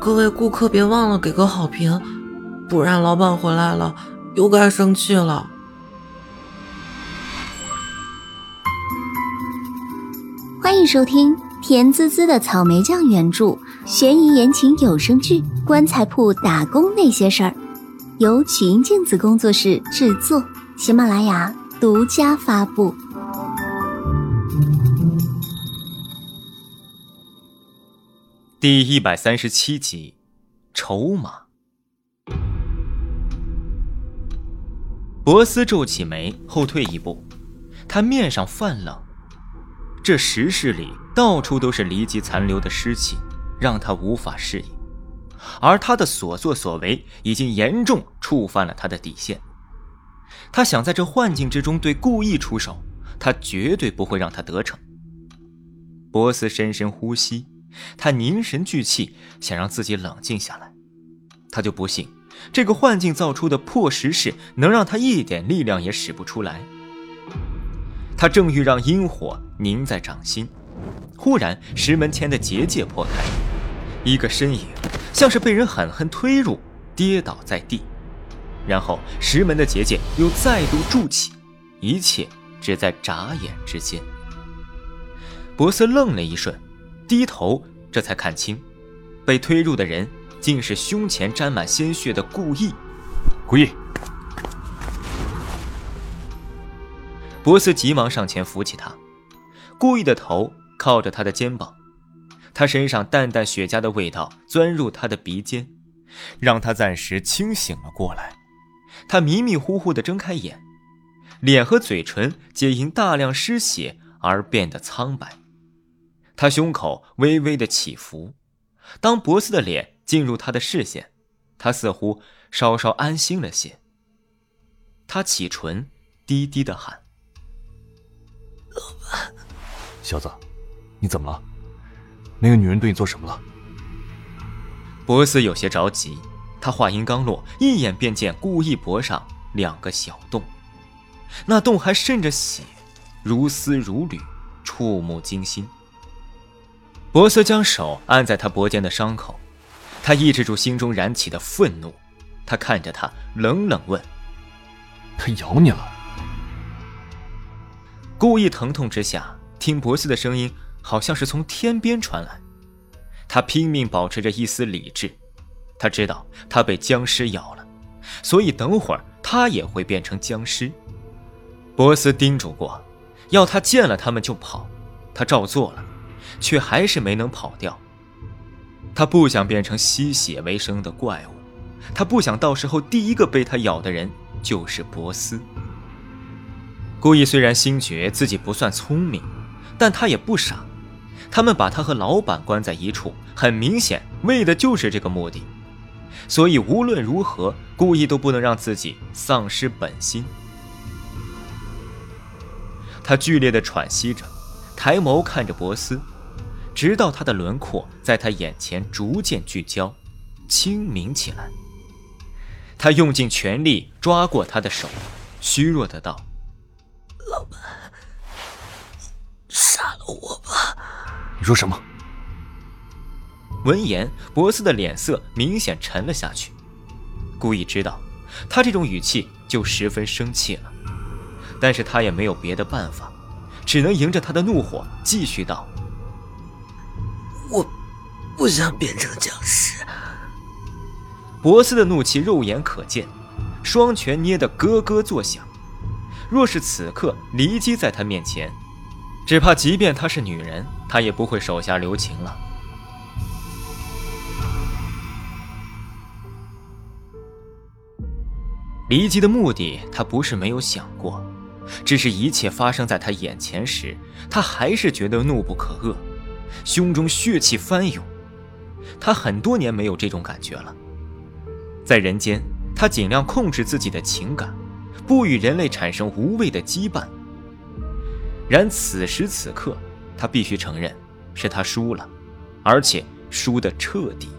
各位顾客别忘了给个好评，不然老板回来了又该生气了。 欢迎收听甜滋滋的草莓酱原著悬疑言情有声剧《棺材铺打工那些事儿》，由曲音镜子工作室制作，喜马拉雅独家发布。 第137集，筹码。博斯皱起眉，后退一步，他面上泛冷。这石室里到处都是离奇残留的尸气，让他无法适应，而他的所作所为已经严重触犯了他的底线。他想在这幻境之中对顾意出手，他绝对不会让他得逞。博斯深深呼吸，他凝神聚气，想让自己冷静下来。他就不信这个幻境造出的破石室能让他一点力量也使不出来。他正欲让阴火凝在掌心，忽然石门前的结界破开，一个身影像是被人狠狠推入，跌倒在地，然后石门的结界又再度筑起，一切只在眨眼之间。博斯愣了一瞬，低头这才看清，被推入的人竟是胸前沾满鲜血的顾意。 顾意！ 博斯急忙上前扶起他，顾意的头靠着他的肩膀，他身上淡淡雪茄的味道钻入他的鼻尖，让他暂时清醒了过来。他迷迷糊糊地睁开眼，脸和嘴唇皆因大量失血而变得苍白。他胸口微微的起伏，当博斯的脸进入他的视线，他似乎稍稍安心了些。他启唇低低地喊： 老板。 小子，你怎么了？那个女人对你做什么了？ 博斯有些着急，他话音刚落，一眼便见顾意脖上2个小洞，那洞还渗着血，如丝如缕，触目惊心。博斯将手按在他脖间的伤口，他抑制住心中燃起的愤怒，他看着他冷冷问： 他咬你了？ 顾意疼痛之下，听博斯的声音好像是从天边传来，他拼命保持着一丝理智，他知道他被僵尸咬了，所以等会儿他也会变成僵尸。博斯叮嘱过，要他见了他们就跑，他照做了，却还是没能跑掉。他不想变成吸血为生的怪物，他不想到时候第一个被他咬的人就是博斯。顾意虽然心觉自己不算聪明，但他也不傻，他们把他和老板关在一处，很明显为的就是这个目的，所以无论如何，顾意都不能让自己丧失本心。他剧烈地喘息着，抬眸看着博斯，直到他的轮廓在他眼前逐渐聚焦，清明起来。他用尽全力抓过他的手，虚弱的道： 老板，杀了我吧。 你说什么？ 闻言，博斯的脸色明显沉了下去。顾意知道他这种语气就十分生气了，但是他也没有别的办法，只能迎着他的怒火继续道： 我不想变成僵尸。 博斯的怒气肉眼可见，双拳捏得咯咯作响。若是此刻离姬在他面前，只怕即便她是女人，她也不会手下留情了。离姬的目的他不是没有想过，只是一切发生在他眼前时，他还是觉得怒不可遏，胸中血气翻涌。他很多年没有这种感觉了。在人间，他尽量控制自己的情感，不与人类产生无谓的羁绊。然此时此刻，他必须承认，是他输了，而且输得彻底。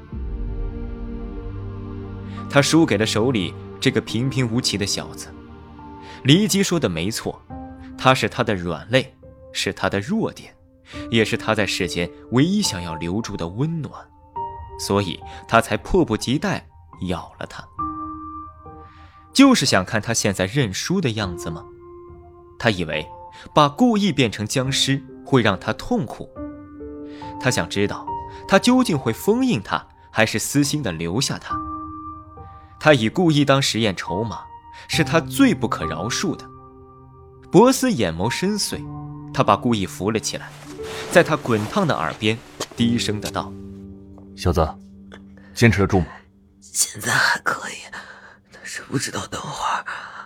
他输给了手里这个平平无奇的小子。黎姬说的没错，他是他的软肋，是他的弱点，也是他在世间唯一想要留住的温暖。 所以他才迫不及待咬了他。就是想看他现在认输的样子吗？他以为把顾意变成僵尸会让他痛苦。他想知道他究竟会封印他，还是私心地留下他。他以顾意当实验筹码，是他最不可饶恕的。博斯眼眸深邃，他把顾意扶了起来，在他滚烫的耳边低声地道： 小子，坚持得住吗？ 现在还可以，但是不知道等会儿。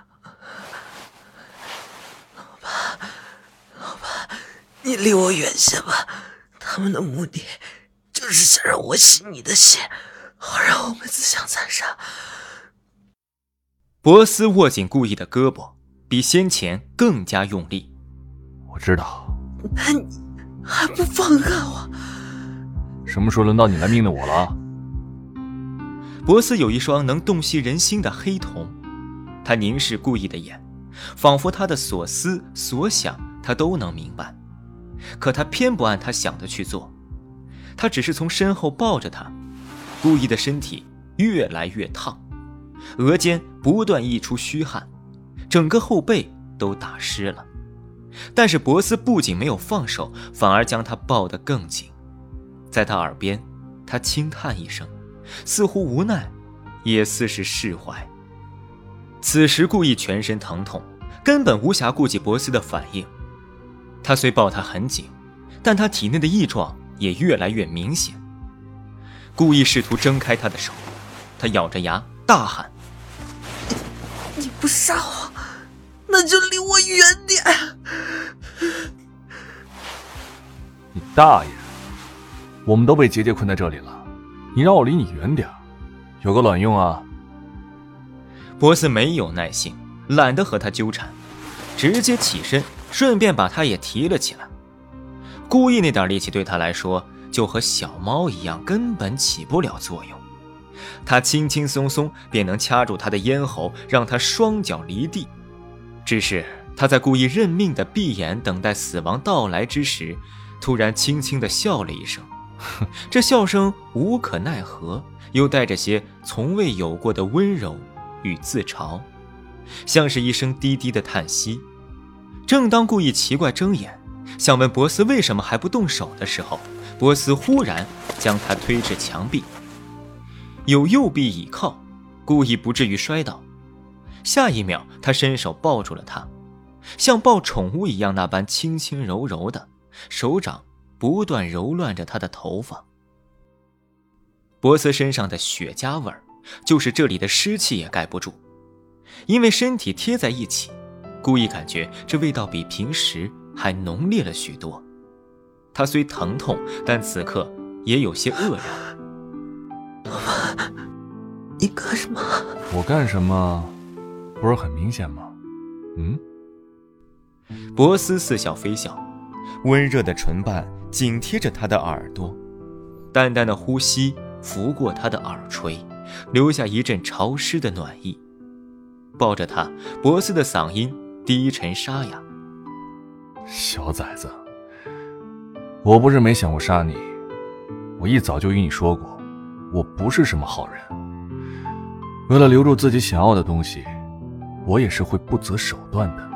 老爸，你离我远些吧。他们的目的就是想让我吸你的血，好让我们自相残杀。 博斯握紧顾意的胳膊，比先前更加用力。 我知道。 你还不放开我？ 什么时候轮到你来命令我了？ 博斯有一双能洞悉人心的黑瞳，他凝视顾意的眼，仿佛他的所思所想他都能明白。可他偏不按他想的去做，他只是从身后抱着他，顾意的身体越来越烫，额间不断溢出虚汗，整个后背都打湿了。但是博斯不仅没有放手，反而将他抱得更紧。在他耳边，他轻叹一声，似乎无奈，也似是释怀。此时顾意全身疼痛，根本无暇顾及博斯的反应。他虽抱他很紧，但他体内的异状也越来越明显。顾意试图挣开他的手，他咬着牙大喊： 你不杀我，那就离我远点。 你大爷！我们都被结界困在这里了，你让我离你远点，有个卵用啊！ 博斯没有耐性，懒得和他纠缠，直接起身，顺便把他也提了起来。顾意那点力气对他来说就和小猫一样，根本起不了作用。他轻轻松松便能掐住他的咽喉，让他双脚离地。只是他在故意认命的闭眼等待死亡到来之时，突然轻轻地笑了一声，这笑声无可奈何，又带着些从未有过的温柔与自嘲，像是一声低低的叹息。正当故意奇怪睁眼想问博斯为什么还不动手的时候，博斯忽然将他推至墙壁，有右臂倚靠，故意不至于摔倒。下一秒他伸手抱住了他，像抱宠物一样那般轻轻柔柔的，手掌不断揉乱着他的头发。博斯身上的血浆味儿，就是这里的湿气也盖不住，因为身体贴在一起，故意感觉这味道比平时还浓烈了许多。他虽疼痛，但此刻也有些愕然。 老板，你干什么？ 我干什么不是很明显吗？ 博斯似笑非笑，温热的唇瓣紧贴着他的耳朵，淡淡的呼吸拂过他的耳垂，留下一阵潮湿的暖意。抱着他，博斯的嗓音低沉沙哑。 小崽子，我不是没想过杀你，我一早就与你说过，我不是什么好人。为了留住自己想要的东西，我也是会不择手段的。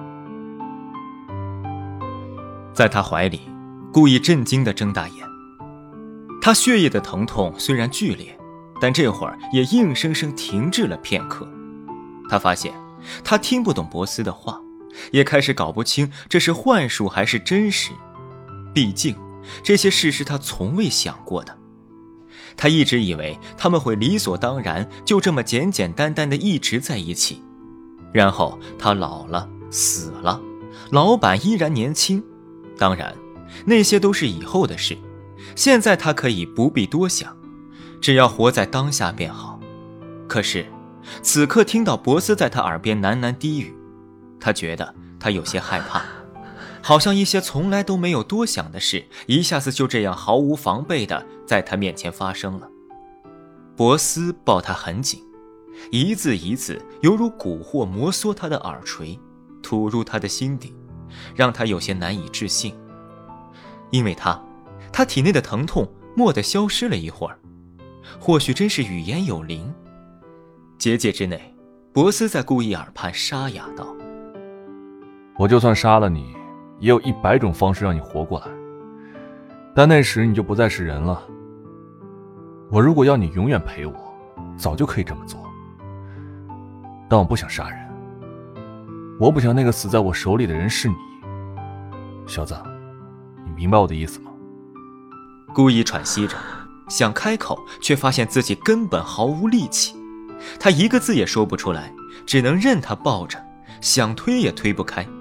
在他怀里，故意震惊地睁大眼。他血液的疼痛虽然剧烈，但这会儿也硬生生停滞了片刻。他发现他听不懂博斯的话，也开始搞不清这是幻术还是真实。毕竟这些事是他从未想过的。他一直以为他们会理所当然就这么简简单单的一直在一起，然后他老了死了，老板依然年轻，当然那些都是以后的事，现在他可以不必多想，只要活在当下便好。可是此刻听到博斯在他耳边喃喃低语，他觉得他有些害怕，好像一些从来都没有多想的事，一下子就这样毫无防备地在他面前发生了。博斯抱他很紧，一字一字犹如蛊惑摩挲他的耳垂，吐入他的心底，让他有些难以置信。因为他体内的疼痛蓦地消失了一会儿， 或许真是语言有灵。结界之内，博斯在顾一耳畔沙哑道： 我就算杀了你，也有100种方式让你活过来，但那时你就不再是人了。我如果要你永远陪我，早就可以这么做，但我不想杀人，我不想那个死在我手里的人是你。小子，你明白我的意思吗？ 顾一喘息着，想开口，却发现自己根本毫无力气。他一个字也说不出来，只能任他抱着，想推也推不开。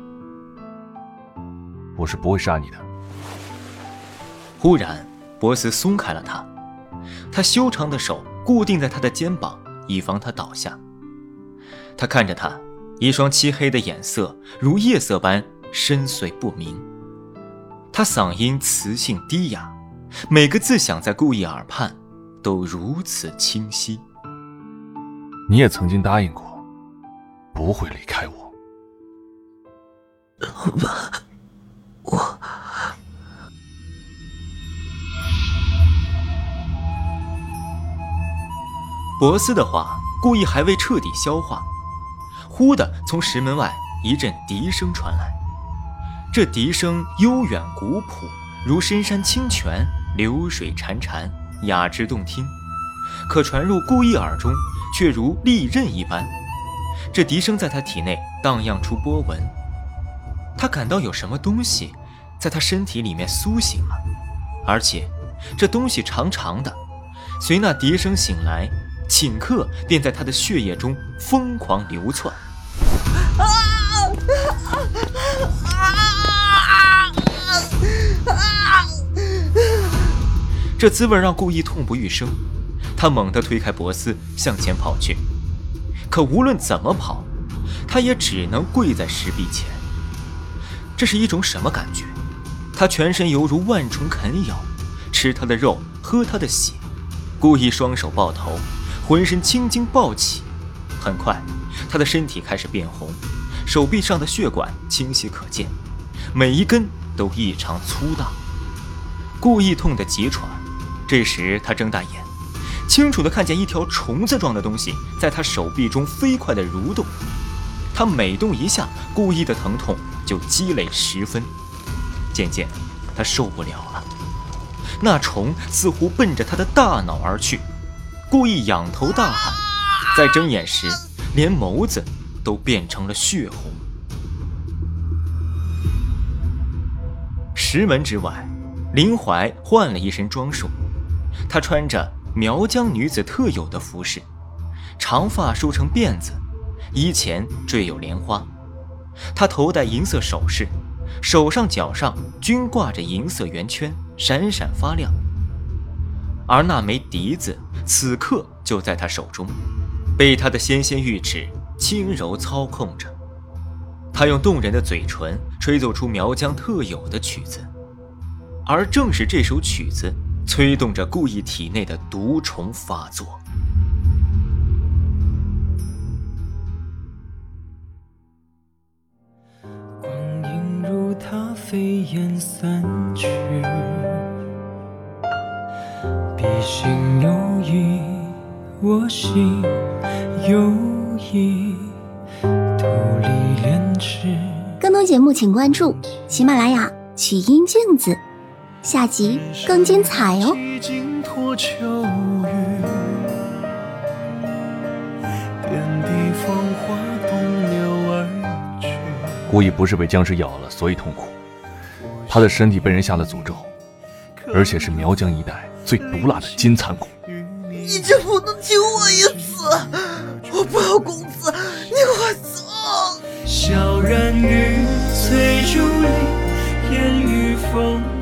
我是不会杀你的。 忽然，博斯松开了他，他修长的手固定在他的肩膀，以防他倒下。他看着他，一双漆黑的眼色如夜色般深邃不明。他嗓音磁性低哑，每个字响在顾一耳畔都如此清晰。 你也曾经答应过，不会离开我。 老爸，我…… 博斯的话，顾一还未彻底消化，忽地从石门外一阵笛声传来。这笛声悠远古朴，如深山清泉，流水潺潺，雅致动听。可传入顾一耳中，却如利刃一般。这笛声在他体内荡漾出波纹，他感到有什么东西在他身体里面苏醒了，而且这东西长长的，随那笛声醒来，顷刻便在他的血液中疯狂流窜。这滋味让顾一痛不欲生，他猛地推开博斯，向前跑去。可无论怎么跑，他也只能跪在石壁前。这是一种什么感觉？他全身犹如万虫啃咬，吃他的肉，喝他的血。顾一双手抱头，浑身青筋暴起。很快，他的身体开始变红，手臂上的血管清晰可见，每一根都异常粗大。顾一痛得急喘。这时他睁大眼，清楚地看见一条虫子状的东西在他手臂中飞快地蠕动。他每动一下，顾一的疼痛就积累10分。渐渐他受不了了，那虫似乎奔着他的大脑而去。顾一仰头大喊，在睁眼时连眸子都变成了血红。石门之外，林怀换了一身装束，她穿着苗疆女子特有的服饰，长发梳成辫子，衣前缀有莲花。她头戴银色首饰，手上脚上均挂着银色圆圈，闪闪发亮。而那枚笛子此刻就在她手中，被她的纤纤玉指轻柔操控着。她用动人的嘴唇吹奏出苗疆特有的曲子，而正是这首曲子催动着顾一体内的毒虫发作。 光阴如它飞燕散去，笔心有意，我心有意，徒离莲池。 更多节目请关注喜马拉雅曲音镜子，下集更精彩哦。 破秋雨，遍地芳华东流而去。 顾一不是被僵尸咬了所以痛苦，他的身体被人下了诅咒，而且是苗疆一带最毒辣的金蚕蛊。 你就不能听我一次？我不要公子，你快走！ 萧然于翠竹林，烟雨风